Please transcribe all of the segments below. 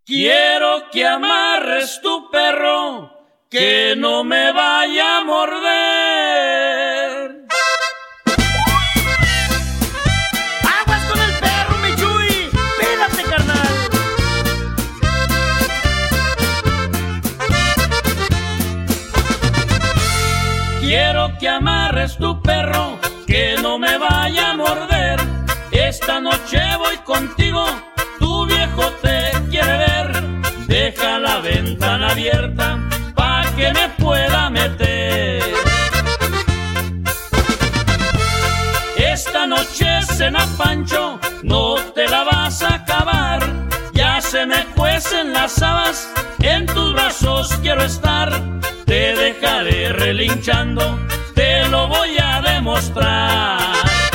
Quiero que amarres tu perro, que no me vaya a morder. ¡Aguas con el perro, mi Chuy! ¡Pélate, carnal! Quiero que amarres tu perro, que no me vaya a morder. Esta noche voy contigo, tu viejo te quiere ver. Deja la ventana abierta pa' que me pueda meter. Esta noche cena Pancho, no te la vas a acabar. Ya se me cuecen las habas, en tus brazos quiero estar. Te dejaré relinchando, te lo voy a demostrar.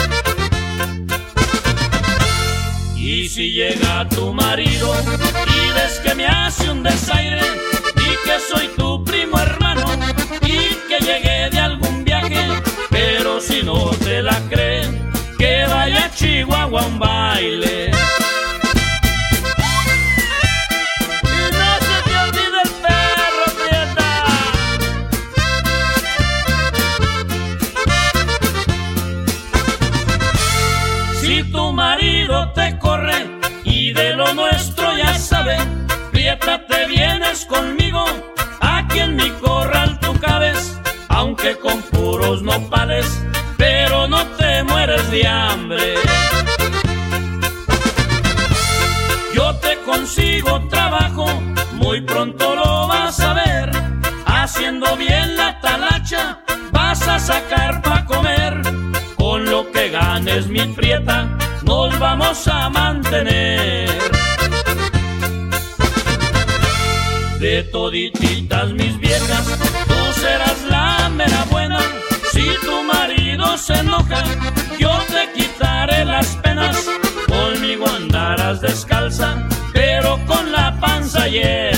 Y si llega tu marido y ves que me hace un desaire, y que soy tu primo hermano y que llegué de algún viaje, pero si no te la creen, que vaya a Chihuahua a un baile. ¡Y no se te olvide el perro, prieta! Si tu marido te corre y de lo nuestro ya sabe, prieta, te vienes conmigo, aquí en mi corral tú cabes. Aunque con puros nopales, pero no te mueres de hambre. Yo te consigo trabajo, muy pronto lo vas a ver. Haciendo bien la talacha, vas a sacar pa' comer. Con lo que ganes, mi prieta, nos vamos a mantener. De todititas mis viejas, tú serás la mera buena. Si tu marido se enoja, yo te quitaré las penas. Conmigo andarás descalza, pero con la panza llena.